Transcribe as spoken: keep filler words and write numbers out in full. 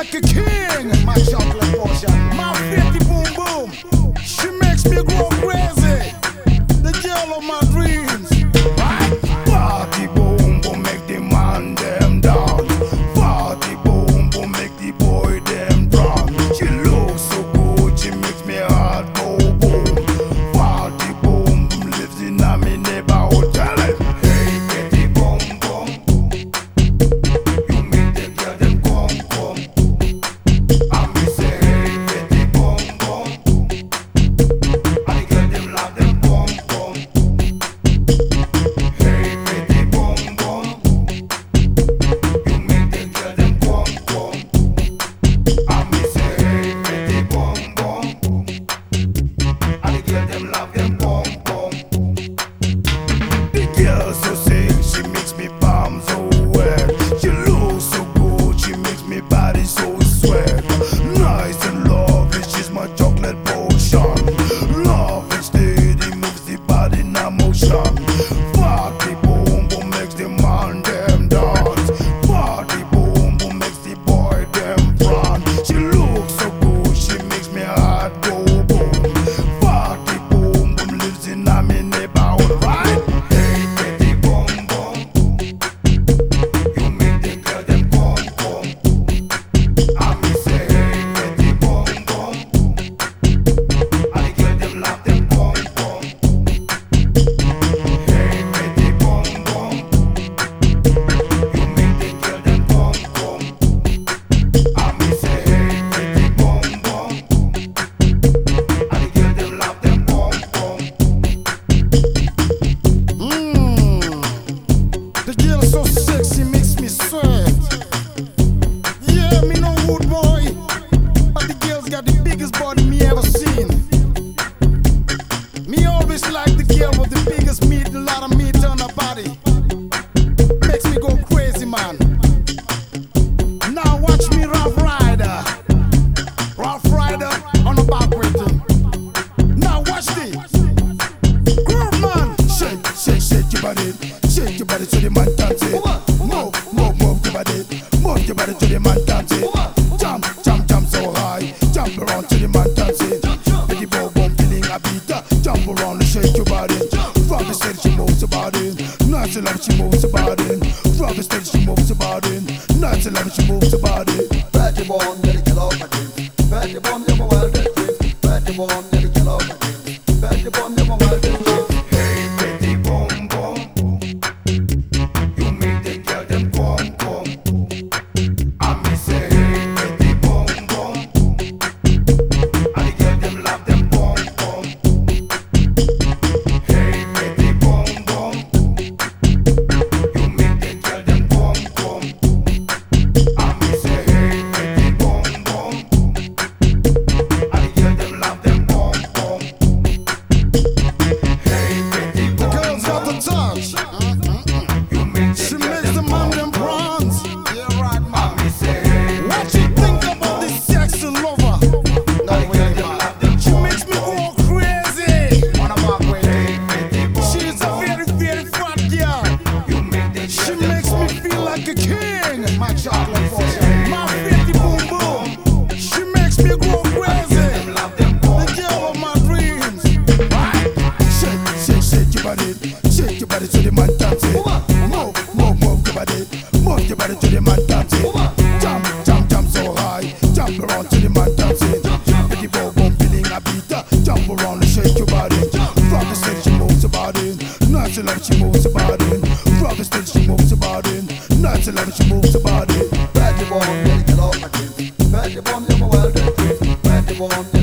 like a king. My chocolate portion, my fifty boom boom. She makes me go crazy. The girl of my dreams. Right? Party boom boom make the man them dance. Party boom boom make the boy them drunk. She looks so good, she makes me heart go boom. Party boom boom lives in a me neighborhood. Tell it. Hey, Betty boom boom. You make the girl them come come. And me say hey, Betty boom boom. And the girl them love them boom boom. Hey, Betty boom boom. You make the girl them come come. And me say hey, Betty boom boom. And the girl them love them boom boom. The girl so sick, she makes me palm so wet. She looks so good, she makes me body so sweat. Nice and lovely, she's my chocolate potion. Love and steady moves the body in a motion. Party boom boom makes the man them dance. Party boom boom makes the boy them run. She looks so good, she makes me heart go boom. Party boom boom lives in a me neighborhood, right? Hey, Betty boom boom. You make the girl them come come. And me say hey, Betty boom boom. And the girl them love them come come. Hey, Betty boom boom. You make the girl them come come. And me say hey, Betty boom boom. And the girl them love them come come. Mmm, the girl is so sexy, makes me sweat. Yeah, me no wood boy, but the girl's got the biggest body me ever seen. Me always like the girl with the biggest meat, a lot of meat on her body. Makes me go crazy, man. Now watch me Rough Rider, Rough Rider on the back waiting. Now watch this. Groove, man. Shake, shake, shake your body. Shake your body to the man dancing. Move, move, move your body. Move your body to the man dancing. Jump, jump, jump so high. Jump around to the man dancing. Make the boom boom feeling a beat. Jump around and shake your body. From the stage she moves her body. Nice and love she moves her body. From the stage she moves her body. Nice and love she moves her body. Betty boom, you're the killer of my dreams. Betty boom, you're my wildest dreams. Betty boom, you're the killer of my dreams. Betty boom, you're my wildest dreams. Hey, Betty boom boom. You make the girl them come come. And me say hey, Betty boom boom. And the girl them love them boom boom. Hey, Betty boom boom. You make the girl them come come. And me say hey, Betty boom boom. And the girl them love them boom boom. Hey, Betty boom. The girl's got the touch. You make the she makes the man them bronze. Yeah, right, man. And me say hey, what you think about this sexy lover? No way, man. She makes me go crazy. Wanna walk with Hey, Betty boom. She's a very, very fat girl. You make the she makes me feel like a king. my chocolate portion. My fifty boom boom. She makes me go crazy. The girl of my dreams. Right? Shake, shake, shake your body. Shake your body to the man dancing. Move, move, move your body. Move your body to the man dancing. Jump, jump, jump so high. Jump around to the man dancing. Make the boom boom feeling a beat. Jump around and shake your body. From the stage she moves her body. Nice and love she moves her body. From the stage she moves her body. Nice and love she moves her body. Betty boom, you're the killer of my dreams. Betty boom, you're my wildest dreams. Betty boom,